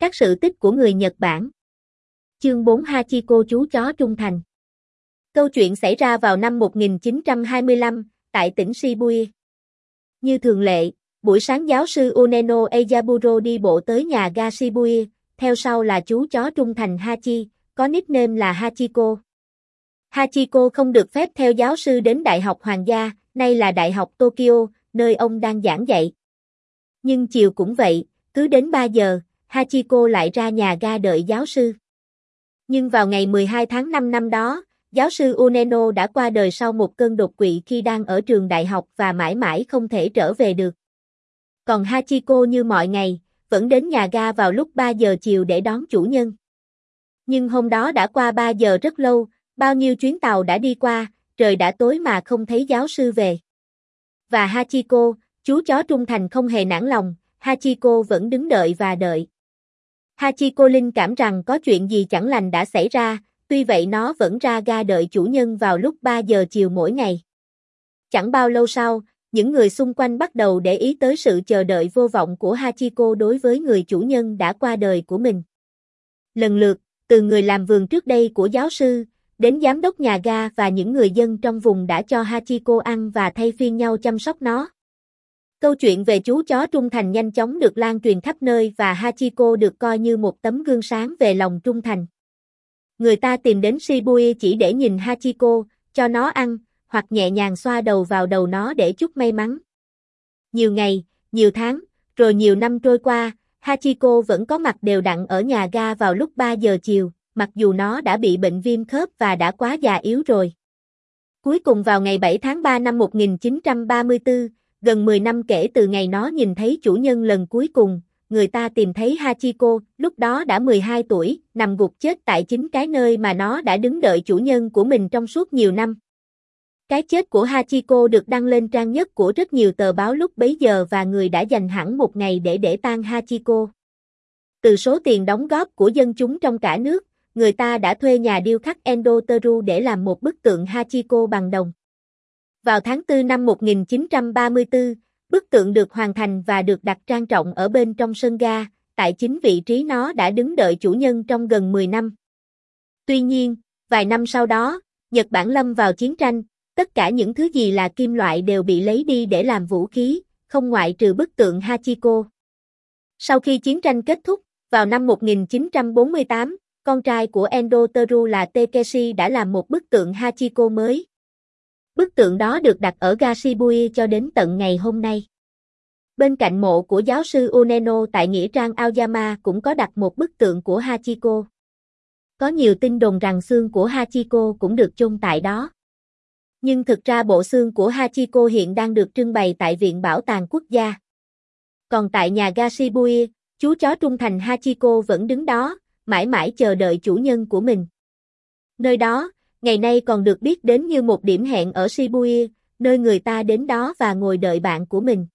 Các sự tích của người Nhật Bản. Chương 4 Hachiko chú chó trung thành. Câu chuyện xảy ra vào năm 1925, tại tỉnh Shibuya. Như thường lệ, buổi sáng giáo sư Uneno Eijaburo đi bộ tới nhà ga Shibuya, theo sau là chú chó trung thành Hachi, có nickname là Hachiko. Hachiko không được phép theo giáo sư đến Đại học Hoàng gia, nay là Đại học Tokyo, nơi ông đang giảng dạy. Nhưng chiều cũng vậy, cứ đến 3 giờ, Hachiko lại ra nhà ga đợi giáo sư. Nhưng vào ngày 12 tháng 5 năm đó, giáo sư Uneno đã qua đời sau một cơn đột quỵ khi đang ở trường đại học và mãi mãi không thể trở về được. Còn Hachiko như mọi ngày, vẫn đến nhà ga vào lúc 3 giờ chiều để đón chủ nhân. Nhưng hôm đó đã qua 3 giờ rất lâu, bao nhiêu chuyến tàu đã đi qua, trời đã tối mà không thấy giáo sư về. Và Hachiko, chú chó trung thành không hề nản lòng, Hachiko vẫn đứng đợi và đợi. Hachiko linh cảm rằng có chuyện gì chẳng lành đã xảy ra, tuy vậy nó vẫn ra ga đợi chủ nhân vào lúc 3 giờ chiều mỗi ngày. Chẳng bao lâu sau, những người xung quanh bắt đầu để ý tới sự chờ đợi vô vọng của Hachiko đối với người chủ nhân đã qua đời của mình. Lần lượt, từ người làm vườn trước đây của giáo sư, đến giám đốc nhà ga và những người dân trong vùng đã cho Hachiko ăn và thay phiên nhau chăm sóc nó. Câu chuyện về chú chó trung thành nhanh chóng được lan truyền khắp nơi và Hachiko được coi như một tấm gương sáng về lòng trung thành. Người ta tìm đến Shibuya chỉ để nhìn Hachiko, cho nó ăn, hoặc nhẹ nhàng xoa đầu vào đầu nó để chúc may mắn. Nhiều ngày, nhiều tháng, rồi nhiều năm trôi qua, Hachiko vẫn có mặt đều đặn ở nhà ga vào lúc 3 giờ chiều, mặc dù nó đã bị bệnh viêm khớp và đã quá già yếu rồi. Cuối cùng vào ngày 7 tháng 3 năm 1934, gần 10 năm kể từ ngày nó nhìn thấy chủ nhân lần cuối cùng, người ta tìm thấy Hachiko, lúc đó đã 12 tuổi, nằm gục chết tại chính cái nơi mà nó đã đứng đợi chủ nhân của mình trong suốt nhiều năm. Cái chết của Hachiko được đăng lên trang nhất của rất nhiều tờ báo lúc bấy giờ và người đã dành hẳn một ngày để tang Hachiko. Từ số tiền đóng góp của dân chúng trong cả nước, người ta đã thuê nhà điêu khắc Endo Teru để làm một bức tượng Hachiko bằng đồng. Vào tháng 4 năm 1934, bức tượng được hoàn thành và được đặt trang trọng ở bên trong sân ga, tại chính vị trí nó đã đứng đợi chủ nhân trong gần 10 năm. Tuy nhiên, vài năm sau đó, Nhật Bản lâm vào chiến tranh, tất cả những thứ gì là kim loại đều bị lấy đi để làm vũ khí, không ngoại trừ bức tượng Hachiko. Sau khi chiến tranh kết thúc, vào năm 1948, con trai của Endo Teru là Takeshi đã làm một bức tượng Hachiko mới. Bức tượng đó được đặt ở ga Shibuya cho đến tận ngày hôm nay. Bên cạnh mộ của giáo sư Uneno tại nghĩa trang Aoyama cũng có đặt một bức tượng của Hachiko. Có nhiều tin đồn rằng xương của Hachiko cũng được chôn tại đó. Nhưng thực ra bộ xương của Hachiko hiện đang được trưng bày tại Viện Bảo tàng Quốc gia. Còn tại nhà ga Shibuya, chú chó trung thành Hachiko vẫn đứng đó, mãi mãi chờ đợi chủ nhân của mình. Nơi đó, ngày nay còn được biết đến như một điểm hẹn ở Shibuya, nơi người ta đến đó và ngồi đợi bạn của mình.